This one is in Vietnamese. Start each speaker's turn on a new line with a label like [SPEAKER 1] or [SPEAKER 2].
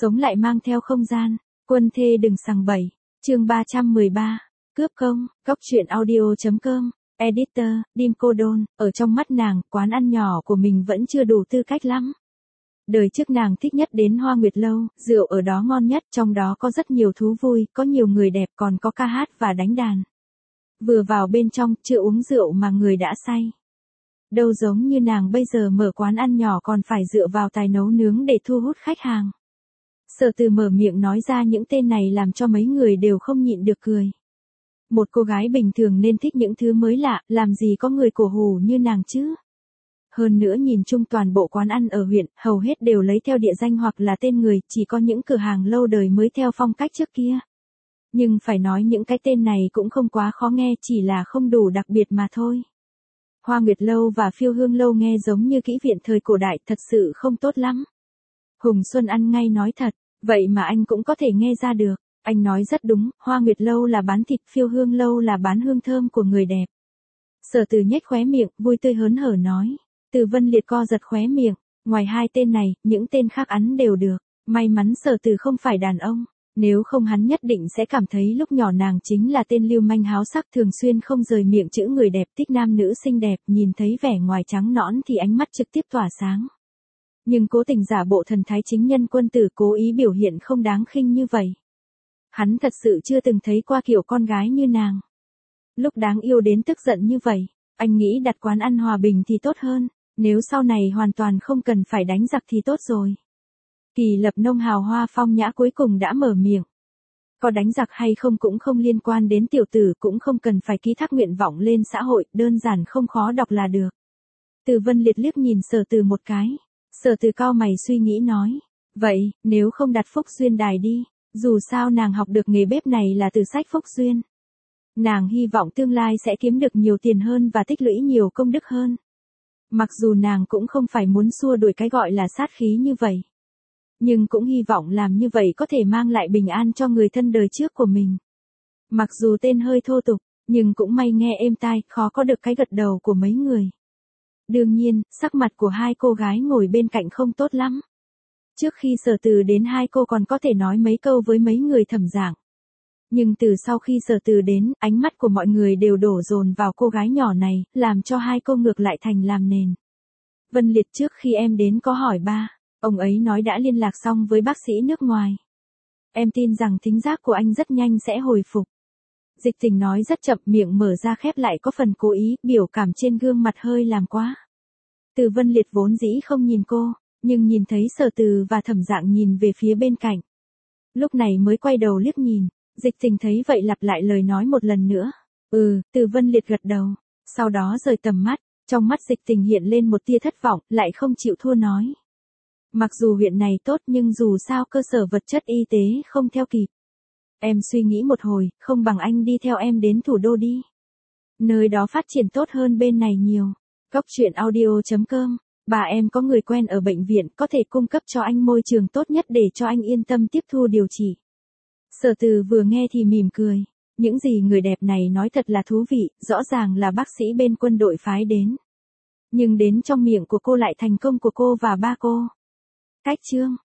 [SPEAKER 1] Sống lại mang theo không gian, quân thê đừng sằng bậy. Chương 313. Cướp công, góc truyện audio.com. Editor, Dim Cô Đôn, ở trong mắt nàng, quán ăn nhỏ của mình vẫn chưa đủ tư cách lắm. Đời trước nàng thích nhất đến Hoa Nguyệt Lâu, rượu ở đó ngon nhất, trong đó có rất nhiều thú vui, có nhiều người đẹp, còn có ca hát và đánh đàn. Vừa vào bên trong, chưa uống rượu mà người đã say. Đâu giống như nàng bây giờ mở quán ăn nhỏ còn phải dựa vào tài nấu nướng để thu hút khách hàng. Sở Từ mở miệng nói ra những tên này làm cho mấy người đều không nhịn được cười. Một cô gái bình thường nên thích những thứ mới lạ, làm gì có người cổ hủ như nàng chứ. Hơn nữa nhìn chung toàn bộ quán ăn ở huyện, hầu hết đều lấy theo địa danh hoặc là tên người, chỉ có những cửa hàng lâu đời mới theo phong cách trước kia. Nhưng phải nói những cái tên này cũng không quá khó nghe, chỉ là không đủ đặc biệt mà thôi. Hoa Nguyệt Lâu và Phiêu Hương Lâu nghe giống như kỹ viện thời cổ đại, thật sự không tốt lắm. Hùng Xuân ăn ngay nói thật, vậy mà anh cũng có thể nghe ra được. Anh nói rất đúng, Hoa Nguyệt Lâu là bán thịt, Phiêu Hương Lâu là bán hương thơm của người đẹp. Sở Từ nhếch khóe miệng, vui tươi hớn hở nói. Từ Vân Liệt co giật khóe miệng, ngoài hai tên này, những tên khác ăn đều được. May mắn Sở Từ không phải đàn ông, nếu không hắn nhất định sẽ cảm thấy lúc nhỏ nàng chính là tên lưu manh háo sắc, thường xuyên không rời miệng chữ người đẹp, thích nam nữ xinh đẹp, nhìn thấy vẻ ngoài trắng nõn thì ánh mắt trực tiếp tỏa sáng. Nhưng cố tình giả bộ thần thái chính nhân quân tử, cố ý biểu hiện không đáng khinh như vậy. Hắn thật sự chưa từng thấy qua kiểu con gái như nàng. Lúc đáng yêu đến tức giận như vậy, anh nghĩ đặt quán ăn hòa bình thì tốt hơn, nếu sau này hoàn toàn không cần phải đánh giặc thì tốt rồi. Kỳ Lập Nông hào hoa phong nhã cuối cùng đã mở miệng. Có đánh giặc hay không cũng không liên quan đến tiểu tử, cũng không cần phải ký thác nguyện vọng lên xã hội, đơn giản không khó đọc là được. Từ Vân Liệt liếc nhìn Sở Từ một cái. Sở Từ cau mày suy nghĩ nói. Vậy, nếu không đặt Phúc Duyên Đài đi, dù sao nàng học được nghề bếp này là từ sách Phúc Duyên. Nàng hy vọng tương lai sẽ kiếm được nhiều tiền hơn và tích lũy nhiều công đức hơn. Mặc dù nàng cũng không phải muốn xua đuổi cái gọi là sát khí như vậy. Nhưng cũng hy vọng làm như vậy có thể mang lại bình an cho người thân đời trước của mình. Mặc dù tên hơi thô tục, nhưng cũng may nghe êm tai, khó có được cái gật đầu của mấy người. Đương nhiên, sắc mặt của hai cô gái ngồi bên cạnh không tốt lắm. Trước khi Sở Từ đến hai cô còn có thể nói mấy câu với mấy người thẩm giảng. Nhưng từ sau khi Sở Từ đến, ánh mắt của mọi người đều đổ dồn vào cô gái nhỏ này, làm cho hai cô ngược lại thành làm nền. Vân Liệt, trước khi em đến có hỏi ba, ông ấy nói đã liên lạc xong với bác sĩ nước ngoài. Em tin rằng thính giác của anh rất nhanh sẽ hồi phục. Dịch Tình nói rất chậm, miệng mở ra khép lại có phần cố ý, biểu cảm trên gương mặt hơi làm quá. Từ Vân Liệt vốn dĩ không nhìn cô, nhưng nhìn thấy Sở Từ và thẩm dạng nhìn về phía bên cạnh. Lúc này mới quay đầu liếc nhìn, Dịch Tình thấy vậy lặp lại lời nói một lần nữa. Từ Vân Liệt gật đầu, sau đó rời tầm mắt, trong mắt Dịch Tình hiện lên một tia thất vọng, lại không chịu thua nói. Mặc dù huyện này tốt nhưng dù sao cơ sở vật chất y tế không theo kịp. Em suy nghĩ một hồi, không bằng anh đi theo em đến thủ đô đi. Nơi đó phát triển tốt hơn bên này nhiều. Góc truyện audio.com. Bà em có người quen ở bệnh viện, có thể cung cấp cho anh môi trường tốt nhất để cho anh yên tâm tiếp thu điều trị. Sở Từ vừa nghe thì mỉm cười. Những gì người đẹp này nói thật là thú vị, rõ ràng là bác sĩ bên quân đội phái đến. Nhưng đến trong miệng của cô lại thành công của cô và ba cô. Cách chương.